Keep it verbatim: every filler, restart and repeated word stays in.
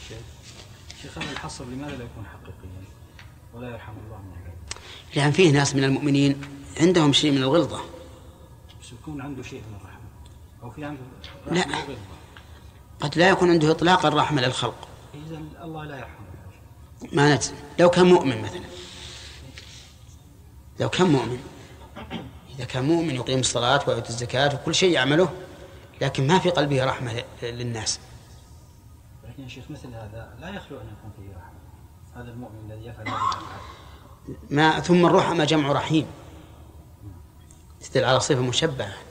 شيخ هذا الحصر لماذا لا يكون حقيقيا ولا يرحم الله من عباده؟ لأن فيه ناس من المؤمنين عندهم شيء من الغلظة، بس يكون عنده شيء من الرحمة أو في عنده لا، قد لا يكون عنده إطلاق الرحمة للخلق. إذن الله لا يرحمه. ما نجزم. لو كان مؤمن مثلا، لو كان مؤمن، إذا كان مؤمن يقيم الصلاة ويؤتي الزكاة وكل شيء يعمله، لكن ما في قلبه رحمة للناس. لكن يا شيخ مثل هذا لا يخلو أن يكون فيه رحمة، هذا المؤمن الذي يفعل هذه الأفعال. ما ثم الرحمة جمع رحيم، تدل على صفة مشبهة.